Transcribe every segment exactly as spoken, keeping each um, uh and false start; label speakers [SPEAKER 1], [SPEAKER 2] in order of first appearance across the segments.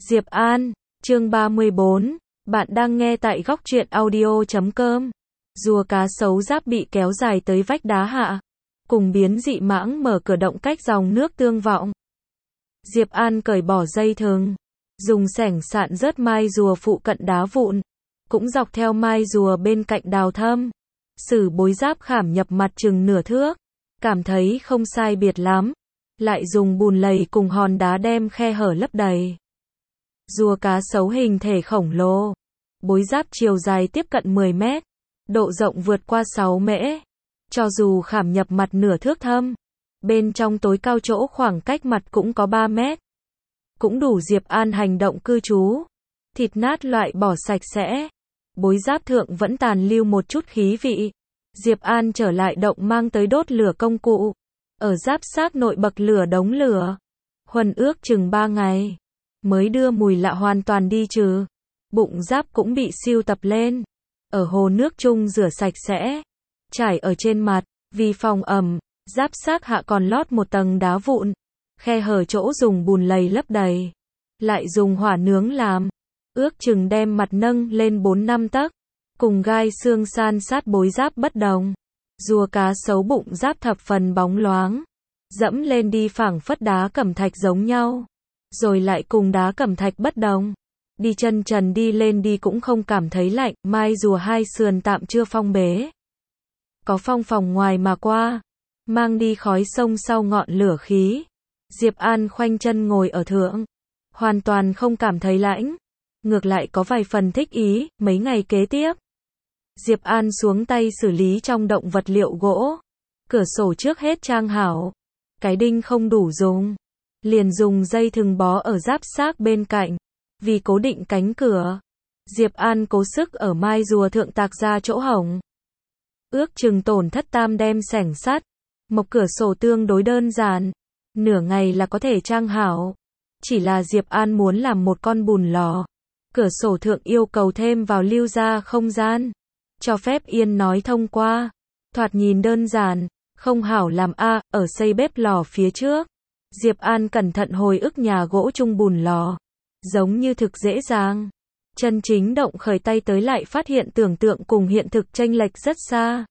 [SPEAKER 1] Diệp An, chương ba mươi bốn, bạn đang nghe tại góc truyện audio chấm com. Rùa cá sấu giáp bị kéo dài tới vách đá hạ, cùng biến dị mãng mở cửa động cách dòng nước tương vọng. Diệp An cởi bỏ dây thừng, dùng xẻng sạn rớt mai rùa phụ cận đá vụn, cũng dọc theo mai rùa bên cạnh đào thâm. Sử bối giáp khảm nhập mặt chừng nửa thước, cảm thấy không sai biệt lắm, lại dùng bùn lầy cùng hòn đá đem khe hở lấp đầy. Rùa cá sấu hình thể khổng lồ, bối giáp chiều dài tiếp cận mười mét, độ rộng vượt qua sáu mễ. Cho dù khảm nhập mặt nửa thước thâm, bên trong tối cao chỗ khoảng cách mặt cũng có ba mét. Cũng đủ Diệp An hành động cư trú. Thịt nát loại bỏ sạch sẽ, bối giáp thượng vẫn tàn lưu một chút khí vị. Diệp An trở lại động mang tới đốt lửa công cụ, ở giáp xác nội bậc lửa đống lửa. Huân ước chừng ba ngày, mới đưa mùi lạ hoàn toàn đi trừ. Bụng giáp cũng bị siêu tập lên, ở hồ nước chung rửa sạch sẽ, trải ở trên mặt, vì phòng ẩm, giáp xác hạ còn lót một tầng đá vụn, khe hở chỗ dùng bùn lầy lấp đầy, lại dùng hỏa nướng làm, ước chừng đem mặt nâng lên bốn năm tấc, cùng gai xương san sát bối giáp bất đồng. Rùa cá sấu bụng giáp thập phần bóng loáng, dẫm lên đi phảng phất đá cẩm thạch giống nhau, rồi lại cùng đá cẩm thạch bất đồng. Đi chân trần đi lên đi cũng không cảm thấy lạnh, mai rùa hai sườn tạm chưa phong bế. Có phong phòng ngoài mà qua, mang đi khói sông sau ngọn lửa khí. Diệp An khoanh chân ngồi ở thượng, hoàn toàn không cảm thấy lạnh, ngược lại có vài phần thích ý. Mấy ngày kế tiếp, Diệp An xuống tay xử lý trong động vật liệu gỗ. Cửa sổ trước hết trang hảo, cái đinh không đủ dùng, liền dùng dây thừng bó ở giáp xác bên cạnh, vì cố định cánh cửa. Diệp An cố sức ở mai rùa thượng tạc ra chỗ hổng, ước chừng tổn thất tam đem xẻng sắt. Mộc cửa sổ tương đối đơn giản, nửa ngày là có thể trang hảo. Chỉ là Diệp An muốn làm một con bùn lò, cửa sổ thượng yêu cầu thêm vào lưu ra không gian, cho phép yên nói thông qua. Thoạt nhìn đơn giản, không hảo làm a. Ở xây bếp lò phía trước, Diệp An cẩn thận hồi ức nhà gỗ chung bùn lò, giống như thực dễ dàng. Chân chính động khởi tay tới lại phát hiện tưởng tượng cùng hiện thực chênh lệch rất xa.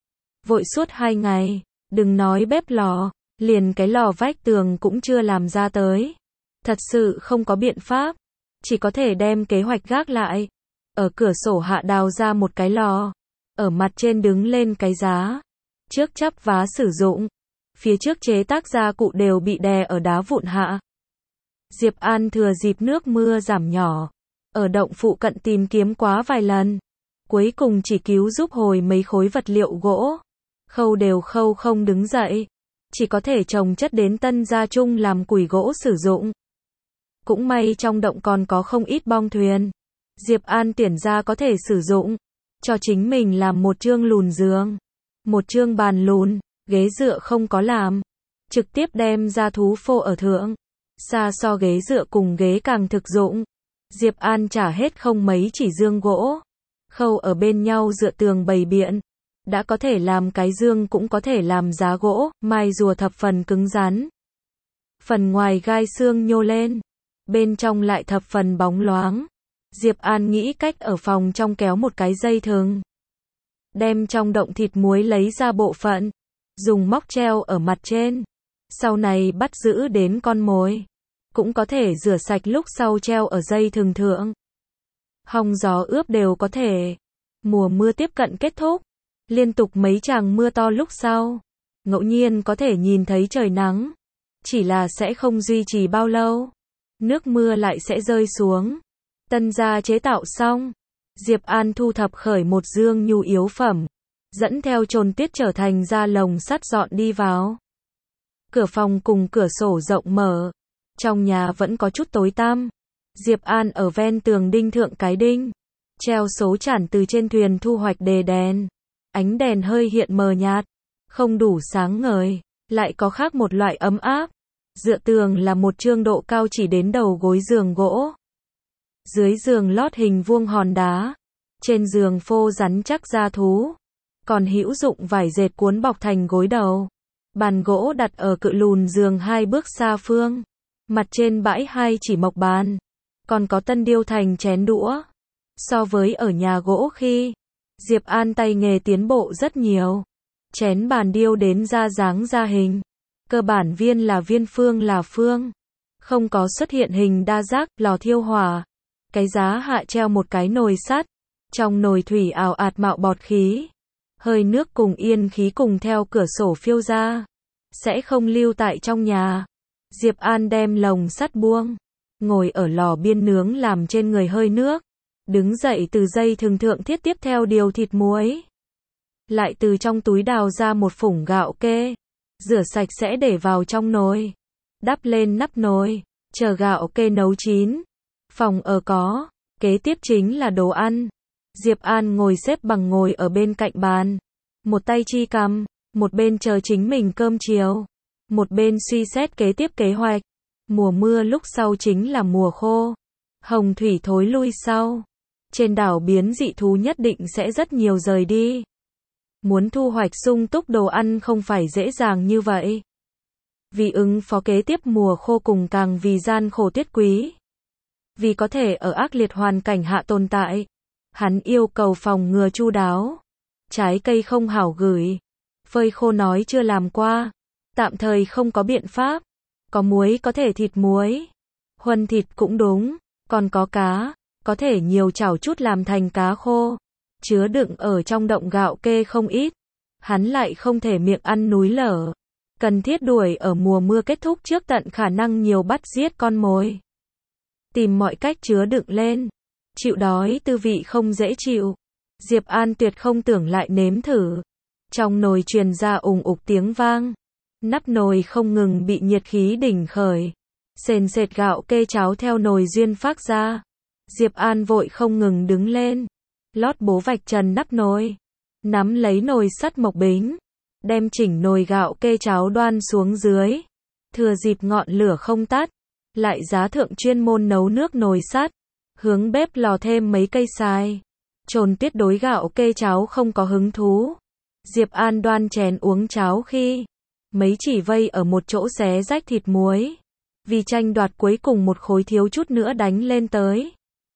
[SPEAKER 1] Vội suốt hai ngày, đừng nói bếp lò, liền cái lò vách tường cũng chưa làm ra tới. Thật sự không có biện pháp, chỉ có thể đem kế hoạch gác lại. Ở cửa sổ hạ đào ra một cái lò, ở mặt trên đứng lên cái giá, trước chắp vá sử dụng, phía trước chế tác gia cụ đều bị đè ở đá vụn hạ. Diệp An thừa dịp nước mưa giảm nhỏ, ở động phụ cận tìm kiếm quá vài lần, cuối cùng chỉ cứu giúp hồi mấy khối vật liệu gỗ, khâu đều khâu không đứng dậy, chỉ có thể chồng chất đến tân gia chung làm củi gỗ sử dụng. Cũng may trong động còn có không ít bong thuyền, Diệp An tuyển ra có thể sử dụng, cho chính mình làm một chương lùn giường, một chương bàn lùn, ghế dựa không có làm, trực tiếp đem ra thú phô ở thượng, xa so ghế dựa cùng ghế càng thực dụng. Diệp An trả hết không mấy chỉ dương gỗ, khâu ở bên nhau dựa tường bày biện, đã có thể làm cái dương cũng có thể làm giá gỗ. Mai rùa thập phần cứng rắn, phần ngoài gai xương nhô lên, bên trong lại thập phần bóng loáng. Diệp An nghĩ cách ở phòng trong kéo một cái dây thừng, đem trong động thịt muối lấy ra bộ phận, dùng móc treo ở mặt trên, sau này bắt giữ đến con mồi, cũng có thể rửa sạch lúc sau treo ở dây thừng thượng. Hong gió ướp đều có thể. Mùa mưa tiếp cận kết thúc, liên tục mấy tràng mưa to lúc sau, ngẫu nhiên có thể nhìn thấy trời nắng, chỉ là sẽ không duy trì bao lâu, nước mưa lại sẽ rơi xuống. Tân gia chế tạo xong, Diệp An thu thập khởi một dương nhu yếu phẩm, dẫn theo trồn tiết trở thành ra lồng sắt dọn đi vào. Cửa phòng cùng cửa sổ rộng mở, trong nhà vẫn có chút tối tăm. Diệp An ở ven tường đinh thượng cái đinh, treo số chản từ trên thuyền thu hoạch đề đèn. Ánh đèn hơi hiện mờ nhạt, không đủ sáng ngời, lại có khác một loại ấm áp. Dựa tường là một chương độ cao chỉ đến đầu gối giường gỗ. Dưới giường lót hình vuông hòn đá, trên giường phô rắn chắc da thú, còn hữu dụng vải dệt cuốn bọc thành gối đầu. Bàn gỗ đặt ở cự lùn giường hai bước xa phương, mặt trên bãi hai chỉ mộc bàn, còn có tân điêu thành chén đũa. So với ở nhà gỗ khi, Diệp An tay nghề tiến bộ rất nhiều. Chén bàn điêu đến ra dáng ra hình. Cơ bản viên là viên, phương là phương. Không có xuất hiện hình đa giác, lò thiêu hỏa. Cái giá hạ treo một cái nồi sắt. Trong nồi thủy ào ạt mạo bọt khí. Hơi nước cùng yên khí cùng theo cửa sổ phiêu ra. Sẽ không lưu tại trong nhà. Diệp An đem lồng sắt buông. Ngồi ở lò biên nướng làm trên người hơi nước. Đứng dậy từ dây thừng thượng thiết tiếp theo điều thịt muối. Lại từ trong túi đào ra một phủng gạo kê. Rửa sạch sẽ để vào trong nồi. Đắp lên nắp nồi. Chờ gạo kê nấu chín. Phòng ở có. Kế tiếp chính là đồ ăn. Diệp An ngồi xếp bằng ngồi ở bên cạnh bàn. Một tay chi cằm. Một bên chờ chính mình cơm chiều. Một bên suy xét kế tiếp kế hoạch. Mùa mưa lúc sau chính là mùa khô. Hồng thủy thối lui sau. Trên đảo biến dị thú nhất định sẽ rất nhiều rời đi. Muốn thu hoạch sung túc đồ ăn không phải dễ dàng như vậy. Vì ứng phó kế tiếp mùa khô cùng càng vì gian khổ tiết quý. Vì có thể ở ác liệt hoàn cảnh hạ tồn tại. Hắn yêu cầu phòng ngừa chu đáo. Trái cây không hảo gửi. Phơi khô nói chưa làm qua. Tạm thời không có biện pháp. Có muối có thể thịt muối. Huân thịt cũng đúng. Còn có cá. Có thể nhiều chảo chút làm thành cá khô. Chứa đựng ở trong động gạo kê không ít. Hắn lại không thể miệng ăn núi lở. Cần thiết đuổi ở mùa mưa kết thúc trước tận khả năng nhiều bắt giết con mồi. Tìm mọi cách chứa đựng lên. Chịu đói tư vị không dễ chịu. Diệp An tuyệt không tưởng lại nếm thử. Trong nồi truyền ra ùng ục tiếng vang. Nắp nồi không ngừng bị nhiệt khí đỉnh khởi. Sền sệt gạo kê cháo theo nồi duyên phát ra. Diệp An vội không ngừng đứng lên. Lót bố vạch trần nắp nồi. Nắm lấy nồi sắt mộc bính. Đem chỉnh nồi gạo kê cháo đoan xuống dưới. Thừa dịp ngọn lửa không tắt. Lại giá thượng chuyên môn nấu nước nồi sắt. Hướng bếp lò thêm mấy cây xài. Trồn Tiết đối gạo kê cháo không có hứng thú. Diệp An đoan chén uống cháo khi. Mấy chỉ vây ở một chỗ xé rách thịt muối. Vì tranh đoạt cuối cùng một khối thiếu chút nữa đánh lên tới.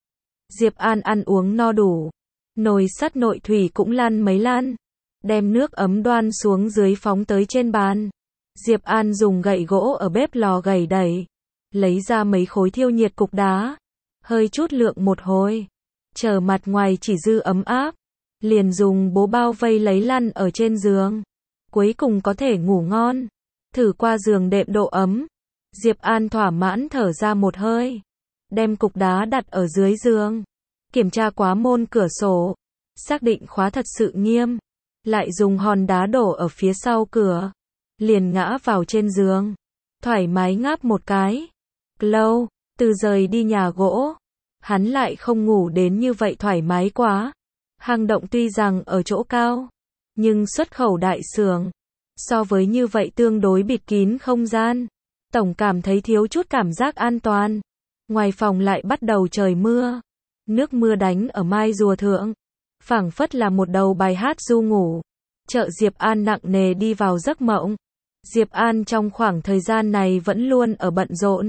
[SPEAKER 1] Diệp An ăn uống no đủ. Nồi sắt nội thủy cũng lăn mấy lăn. Đem nước ấm đoan xuống dưới phóng tới trên bàn. Diệp An dùng gậy gỗ ở bếp lò gẩy đẩy. Lấy ra mấy khối thiêu nhiệt cục đá. Hơi chút lượng một hồi. Chờ mặt ngoài chỉ dư ấm áp. Liền dùng bố bao vây lấy lăn ở trên giường. Cuối cùng có thể ngủ ngon. Thử qua giường đệm độ ấm. Diệp An thỏa mãn thở ra một hơi. Đem cục đá đặt ở dưới giường. Kiểm tra quá môn cửa sổ. Xác định khóa thật sự nghiêm. Lại dùng hòn đá đổ ở phía sau cửa. Liền ngã vào trên giường. Thoải mái ngáp một cái. Lâu, từ rời đi nhà gỗ. Hắn lại không ngủ đến như vậy thoải mái quá. Hang động tuy rằng ở chỗ cao. Nhưng xuất khẩu đại xưởng. So với như vậy tương đối bịt kín không gian. Tổng cảm thấy thiếu chút cảm giác an toàn. Ngoài phòng lại bắt đầu trời mưa. Nước mưa đánh ở mai rùa thượng. Phảng phất là một đầu bài hát du ngủ. Chợ Diệp An nặng nề đi vào giấc mộng. Diệp An trong khoảng thời gian này vẫn luôn ở bận rộn.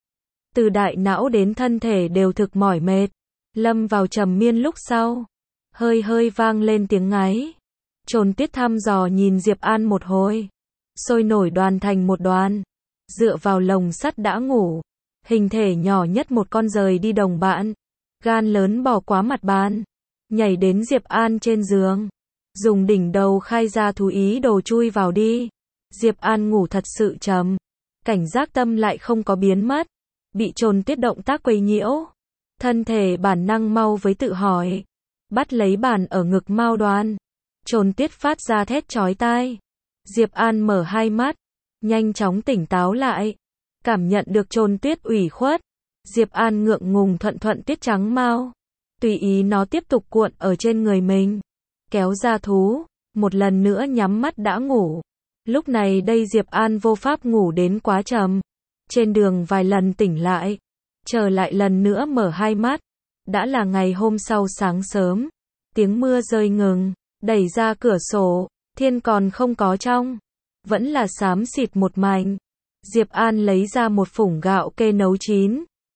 [SPEAKER 1] Từ đại não đến thân thể đều thực mỏi mệt. Lâm vào trầm miên lúc sau. Hơi hơi vang lên tiếng ngáy. Trồn Tiết thăm dò nhìn Diệp An một hồi. Sôi nổi đoàn thành một đoàn. Dựa vào lồng sắt đã ngủ. Hình thể nhỏ nhất một con rời đi đồng bạn. Gan lớn bò quá mặt bàn. Nhảy đến Diệp An trên giường. Dùng đỉnh đầu khai ra thú ý đồ chui vào đi. Diệp An ngủ thật sự trầm. Cảnh giác tâm lại không có biến mất. Bị Trồn Tiết động tác quấy nhiễu. Thân thể bản năng mau với tự hỏi. Bắt lấy bàn ở ngực mau đoan. Trồn Tiết phát ra thét chói tai. Diệp An mở hai mắt. Nhanh chóng tỉnh táo lại. Cảm nhận được Trồn Tiết ủy khuất. Diệp An ngượng ngùng thuận thuận tiết trắng mau. Tùy ý nó tiếp tục cuộn ở trên người mình. Kéo ra thú. Một lần nữa nhắm mắt đã ngủ. Lúc này đây Diệp An vô pháp ngủ đến quá trầm. Trên đường vài lần tỉnh lại. Trở lại lần nữa mở hai mắt. Đã là ngày hôm sau sáng sớm. Tiếng mưa rơi ngừng. Đẩy ra cửa sổ. Thiên còn không có trong. Vẫn là xám xịt một mảnh. Diệp An lấy ra một phủng gạo kê nấu chín.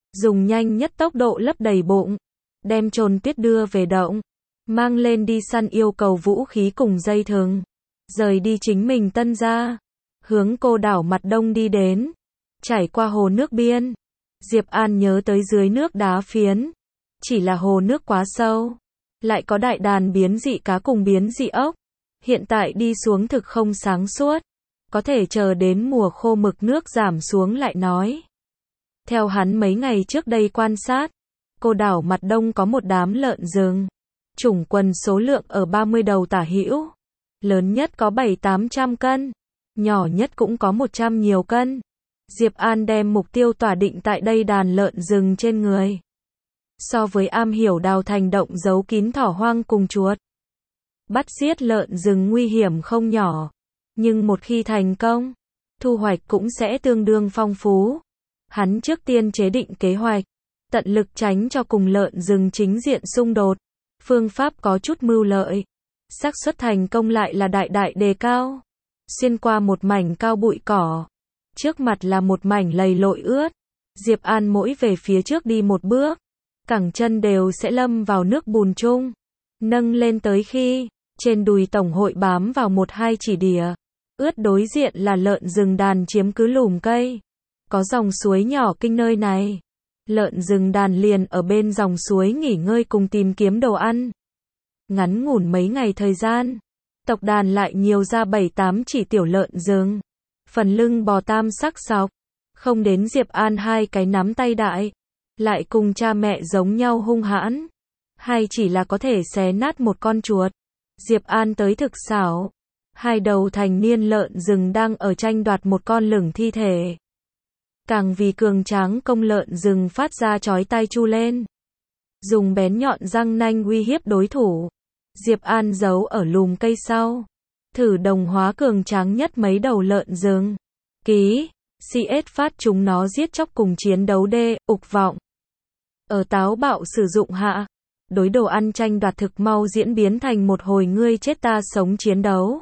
[SPEAKER 1] dùng nhanh nhất tốc độ lấp đầy bụng, đem trồn tuyết đưa về động, mang lên đi săn yêu cầu vũ khí cùng dây thừng, rời đi chính mình tân gia, hướng cô đảo mặt đông đi đến, chảy qua hồ nước biên. Diệp An nhớ tới dưới nước đá phiến, chỉ là hồ nước quá sâu, lại có đại đàn biến dị cá cùng biến dị ốc, hiện tại đi xuống thực không sáng suốt, có thể chờ đến mùa khô mực nước giảm xuống lại nói. Theo hắn mấy ngày trước đây quan sát, cô đảo mặt đông có một đám lợn rừng, chủng quần số lượng ở ba mươi đầu tả hữu, lớn nhất có bảy tám trăm cân, nhỏ nhất cũng có một trăm nhiều cân. Diệp An đem mục tiêu tỏa định tại đây đàn lợn rừng trên người. So với am hiểu đào thành động giấu kín thỏ hoang cùng chuột, bắt giết lợn rừng nguy hiểm không nhỏ, nhưng một khi thành công, thu hoạch cũng sẽ tương đương phong phú. Hắn trước tiên chế định kế hoạch, tận lực tránh cho cùng lợn rừng chính diện xung đột. Phương pháp có chút mưu lợi, xác suất thành công lại là đại đại đề cao. Xuyên qua một mảnh cao bụi cỏ, trước mặt là một mảnh lầy lội ướt. Diệp An mỗi về phía trước đi một bước, cẳng chân đều sẽ lâm vào nước bùn chung. Nâng lên tới khi, trên đùi tổng hội bám vào một hai chỉ đỉa. Ướt đối diện là lợn rừng đàn chiếm cứ lùm cây. Có dòng suối nhỏ kinh nơi này. Lợn rừng đàn liền ở bên dòng suối nghỉ ngơi cùng tìm kiếm đồ ăn. Ngắn ngủn mấy ngày thời gian, tộc đàn lại nhiều ra bảy tám chỉ tiểu lợn rừng. Phần lưng bò tam sắc sọc, không đến Diệp An hai cái nắm tay đại, lại cùng cha mẹ giống nhau hung hãn. Hay chỉ là có thể xé nát một con chuột. Diệp An tới thực xảo. Hai đầu thành niên lợn rừng đang ở tranh đoạt một con lửng thi thể. Càng vì cường tráng công lợn rừng phát ra chói tai chu lên, dùng bén nhọn răng nanh uy hiếp đối thủ. Diệp An giấu ở lùm cây sau, thử đồng hóa cường tráng nhất mấy đầu lợn rừng. Ký, xê ét phát chúng nó giết chóc cùng chiến đấu đê, ục vọng. Ở táo bạo sử dụng hạ, đối đồ ăn tranh đoạt thực mau diễn biến thành một hồi ngươi chết ta sống chiến đấu.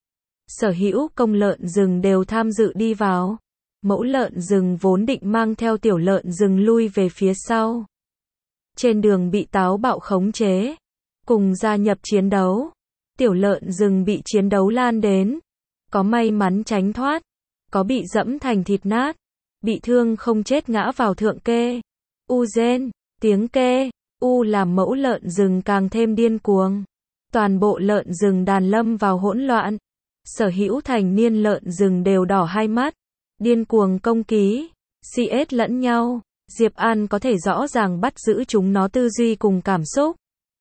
[SPEAKER 1] Sở hữu công lợn rừng đều tham dự đi vào. Mẫu lợn rừng vốn định mang theo tiểu lợn rừng lui về phía sau. Trên đường bị táo bạo khống chế, cùng gia nhập chiến đấu. Tiểu lợn rừng bị chiến đấu lan đến, có may mắn tránh thoát, có bị dẫm thành thịt nát, bị thương không chết ngã vào thượng kê. U rên, tiếng kê, u làm mẫu lợn rừng càng thêm điên cuồng. Toàn bộ lợn rừng đàn lâm vào hỗn loạn. Sở hữu thành niên lợn rừng đều đỏ hai mắt, điên cuồng công ký, xê ét lẫn nhau. Diệp An có thể rõ ràng bắt giữ chúng nó tư duy cùng cảm xúc.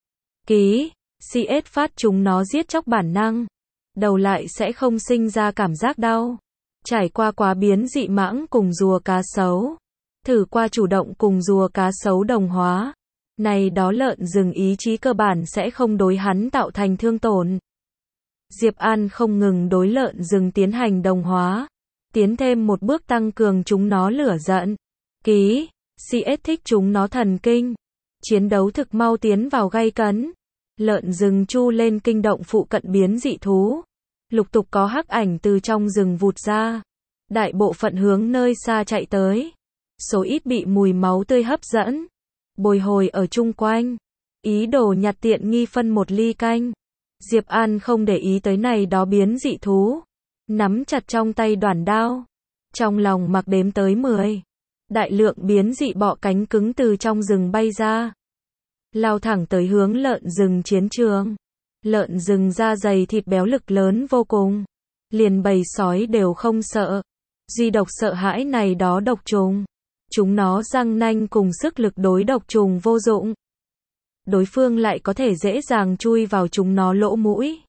[SPEAKER 1] Ký, xê ét phát chúng nó giết chóc bản năng, đầu lại sẽ không sinh ra cảm giác đau. Trải qua quá biến dị mãng cùng rùa cá sấu, thử qua chủ động cùng rùa cá sấu đồng hóa. Này đó lợn rừng ý chí cơ bản sẽ không đối hắn tạo thành thương tổn. Diệp An không ngừng đối lợn rừng tiến hành đồng hóa, tiến thêm một bước tăng cường chúng nó lửa giận. Ký, xê ét thích chúng nó thần kinh. Chiến đấu thực mau tiến vào gay cấn. Lợn rừng chu lên kinh động phụ cận biến dị thú. Lục tục có hắc ảnh từ trong rừng vụt ra. Đại bộ phận hướng nơi xa chạy tới. Số ít bị mùi máu tươi hấp dẫn, bồi hồi ở chung quanh, ý đồ nhặt tiện nghi phân một ly canh. Diệp An không để ý tới này đó biến dị thú, nắm chặt trong tay đoản đao, trong lòng mặc đếm tới mười. Đại lượng biến dị bọ cánh cứng từ trong rừng bay ra, lao thẳng tới hướng lợn rừng chiến trường. Lợn rừng da dày thịt béo lực lớn vô cùng, liền bầy sói đều không sợ, duy độc sợ hãi này đó độc trùng. Chúng nó răng nanh cùng sức lực đối độc trùng vô dụng. Đối phương lại có thể dễ dàng chui vào chúng nó lỗ mũi,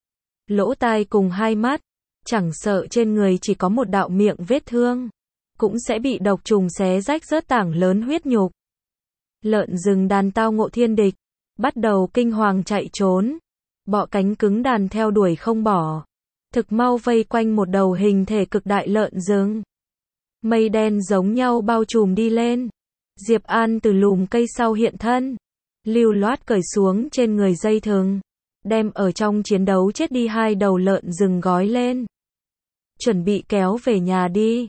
[SPEAKER 1] lỗ tai cùng hai mắt, chẳng sợ trên người chỉ có một đạo miệng vết thương, cũng sẽ bị độc trùng xé rách rớt tảng lớn huyết nhục. Lợn rừng đàn tao ngộ thiên địch, bắt đầu kinh hoàng chạy trốn. Bọ cánh cứng đàn theo đuổi không bỏ, thực mau vây quanh một đầu hình thể cực đại lợn rừng. Mây đen giống nhau bao trùm đi lên. Diệp An từ lùm cây sau hiện thân, lưu loát cởi xuống trên người dây thừng, đem ở trong chiến đấu chết đi hai đầu lợn rừng gói lên, chuẩn bị kéo về nhà đi.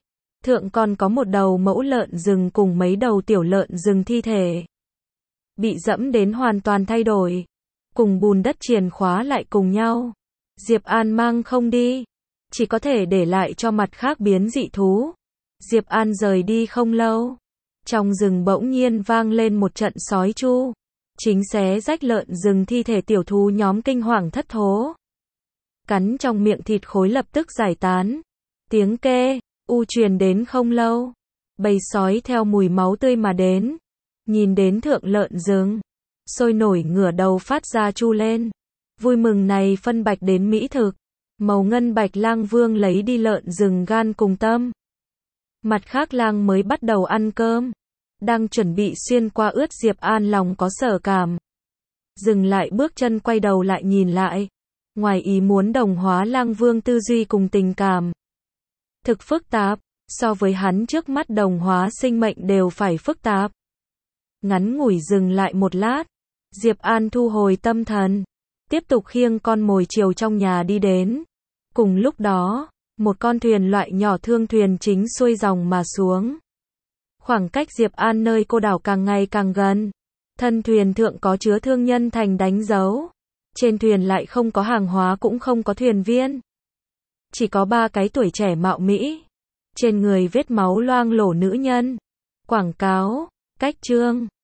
[SPEAKER 1] Thượng còn có một đầu mẫu lợn rừng cùng mấy đầu tiểu lợn rừng thi thể. Bị dẫm đến hoàn toàn thay đổi. Cùng bùn đất triền khóa lại cùng nhau. Diệp An mang không đi. Chỉ có thể để lại cho mặt khác biến dị thú. Diệp An rời đi không lâu. Trong rừng bỗng nhiên vang lên một trận sói chu. Chính xé rách lợn rừng thi thể tiểu thú nhóm kinh hoàng thất thố. Cắn trong miệng thịt khối lập tức giải tán. Tiếng kê, u truyền đến không lâu. Bầy sói theo mùi máu tươi mà đến. Nhìn đến thượng lợn rừng. Sôi nổi ngửa đầu phát ra chu lên. Vui mừng này phân bạch đến mỹ thực. Màu ngân bạch lang vương lấy đi lợn rừng gan cùng tâm. Mặt khác lang mới bắt đầu ăn cơm. Đang chuẩn bị xuyên qua ướt Diệp An lòng có sở cảm. Dừng lại bước chân quay đầu lại nhìn lại. Ngoài ý muốn đồng hóa lang vương tư duy cùng tình cảm. Thực phức tạp, so với hắn trước mắt đồng hóa sinh mệnh đều phải phức tạp. Ngắn ngủi dừng lại một lát. Diệp An thu hồi tâm thần. Tiếp tục khiêng con mồi chiều trong nhà đi đến. Cùng lúc đó, một con thuyền loại nhỏ thương thuyền chính xuôi dòng mà xuống. Khoảng cách Diệp An nơi cô đảo càng ngày càng gần. Thân thuyền thượng có chứa thương nhân thành đánh dấu. Trên thuyền lại không có hàng hóa cũng không có thuyền viên. Chỉ có ba cái tuổi trẻ mạo mỹ. Trên người vết máu loang lổ nữ nhân. Quảng cáo, cách chương.